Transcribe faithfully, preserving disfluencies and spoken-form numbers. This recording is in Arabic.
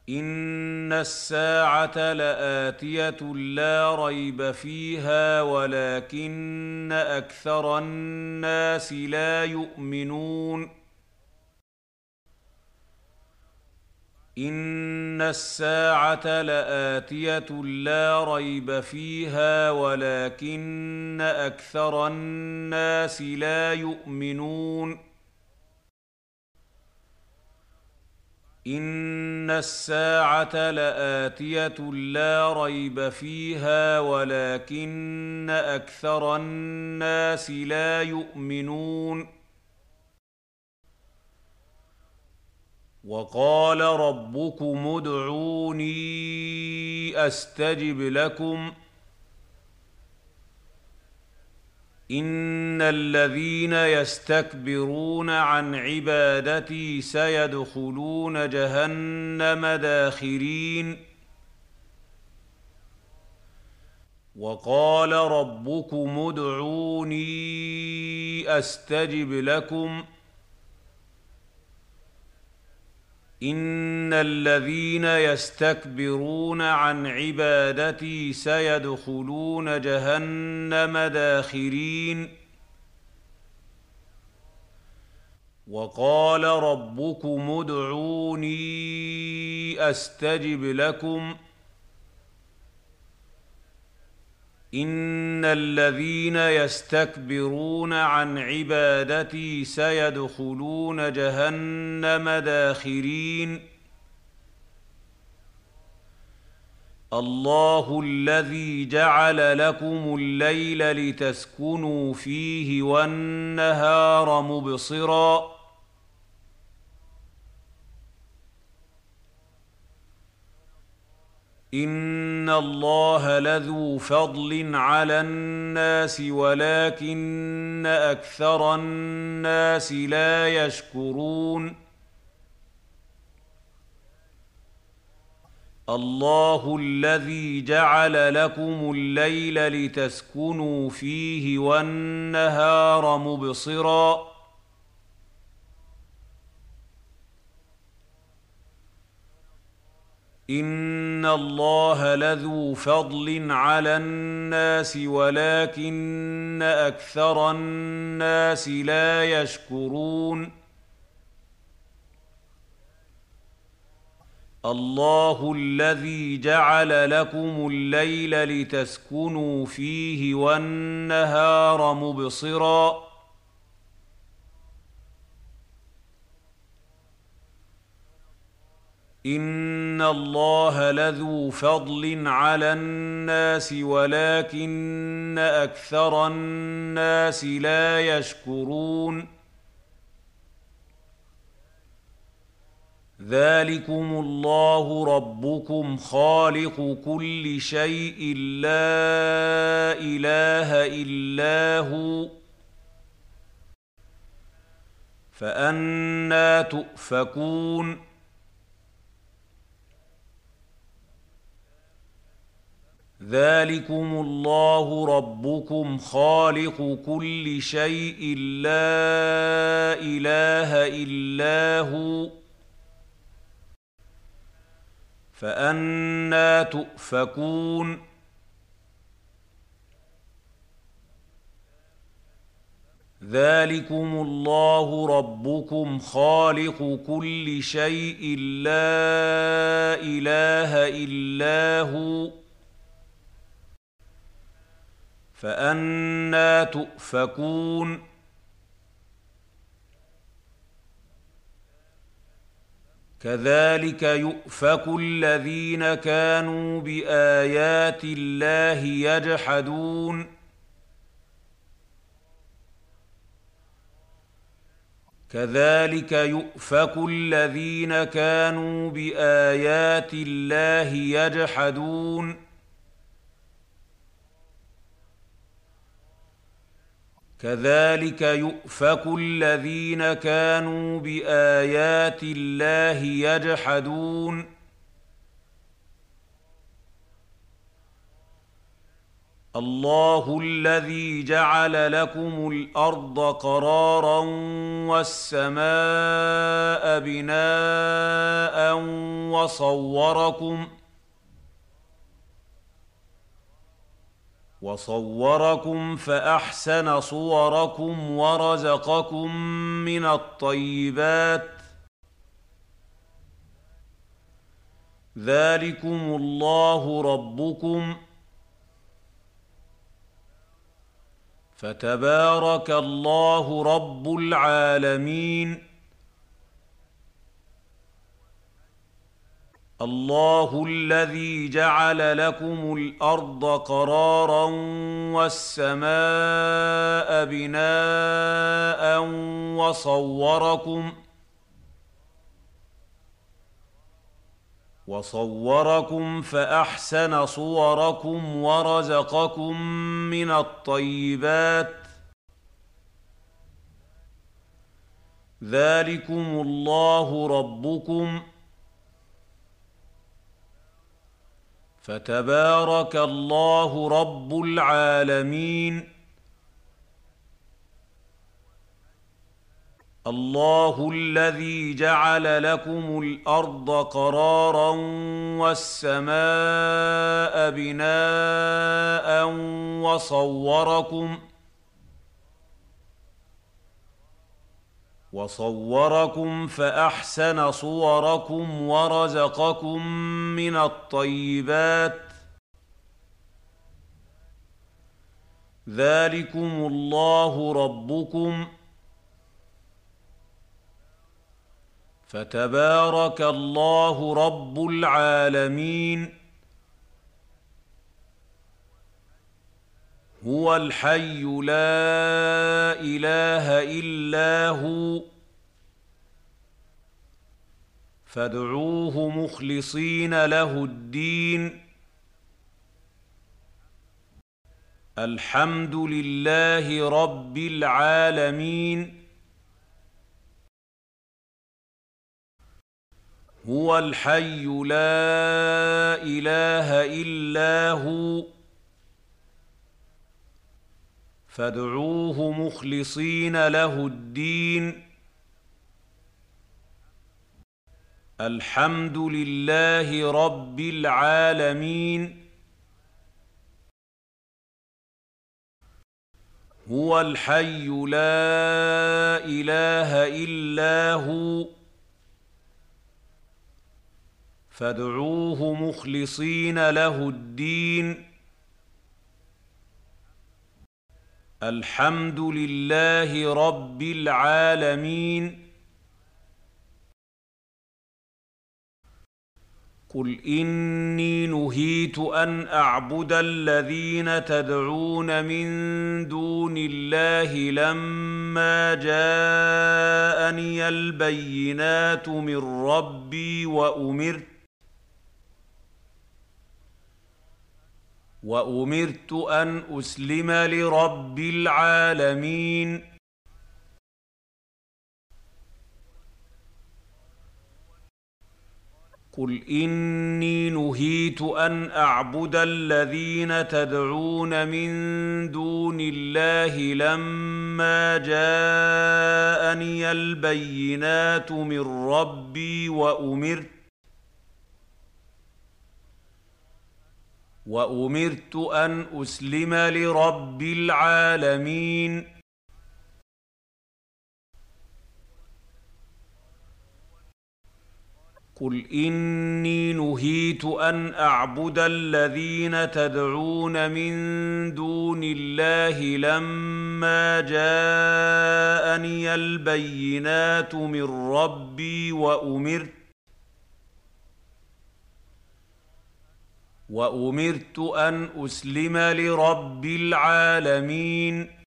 إن الساعة لآتية لا ريب فيها ولكن أكثر الناس لا يؤمنون إن الساعة لآتية لا ريب فيها ولكن أكثر الناس لا يؤمنون إن الساعة لآتية لا ريب فيها ولكن أكثر الناس لا يؤمنون وقال ربكم ادعوني أستجب لكم إن الذين يستكبرون عن عبادتي سيدخلون جهنم داخرين وقال ربكم ادعوني أستجب لكم إن الذين يستكبرون عن عبادتي سيدخلون جهنم داخرين وقال ربكم ادعوني أستجب لكم إن الذين يستكبرون عن عبادتي سيدخلون جهنم داخرين الله الذي جعل لكم الليل لتسكنوا فيه والنهار مبصراً إن الله لذو فضل على الناس ولكن أكثر الناس لا يشكرون الله الذي جعل لكم الليل لتسكنوا فيه والنهار مبصراً إن الله لذو فضل على الناس ولكن أكثر الناس لا يشكرون الله الذي جعل لكم الليل لتسكنوا فيه والنهار مبصراً إن الله لذو فضل على الناس ولكن أكثر الناس لا يشكرون ذلكم الله ربكم خالق كل شيء لا إله إلا هو فأنى تؤفكون ذلكم الله ربكم خالق كل شيء لا إله إلا هو فأنى تؤفكون ذلكم الله ربكم خالق كل شيء لا إله إلا هو فأنى تؤفكون كذلك يؤفك الذين كانوا بآيات الله يجحدون كذلك يؤفك الذين كانوا بآيات الله يجحدون كذلك يؤفك الذين كانوا بآيات الله يجحدون الله الذي جعل لكم الأرض قرارا والسماء بناء وصوركم وصوركم فأحسن صوركم ورزقكم من الطيبات ذلكم الله ربكم فتبارك الله رب العالمين. الله الذي جعل لكم الأرض قرارا والسماء بناء وصوركم وصوركم فأحسن صوركم ورزقكم من الطيبات ذلكم الله ربكم فتبارك الله رب العالمين. الله الذي جعل لكم الأرض قرارا والسماء بناء وصوركم وصوركم فأحسن صوركم ورزقكم من الطيبات ذلكم الله ربكم فتبارك الله رب العالمين. هو الحي لا إله إلا هو فادعوه مخلصين له الدين. الحمد لله رب العالمين. هو الحي لا إله إلا هو فادعوه مخلصين له الدين. الحمد لله رب العالمين. هو الحي لا إله إلا هو فادعوه مخلصين له الدين. الحمد لله رب العالمين. قل إني نهيت أن أعبد الذين تدعون من دون الله لما جاءني البينات من ربي وأمرت وأمرت أن أسلم لرب العالمين. قل إني نهيت أن أعبد الذين تدعون من دون الله لما جاءني البينات من ربي وأمرت وأمرت أن أسلم لرب العالمين. قل إني نهيت أن أعبد الذين تدعون من دون الله لما جاءني البينات من ربي وأمرت وأمرت أن أسلم لرب العالمين.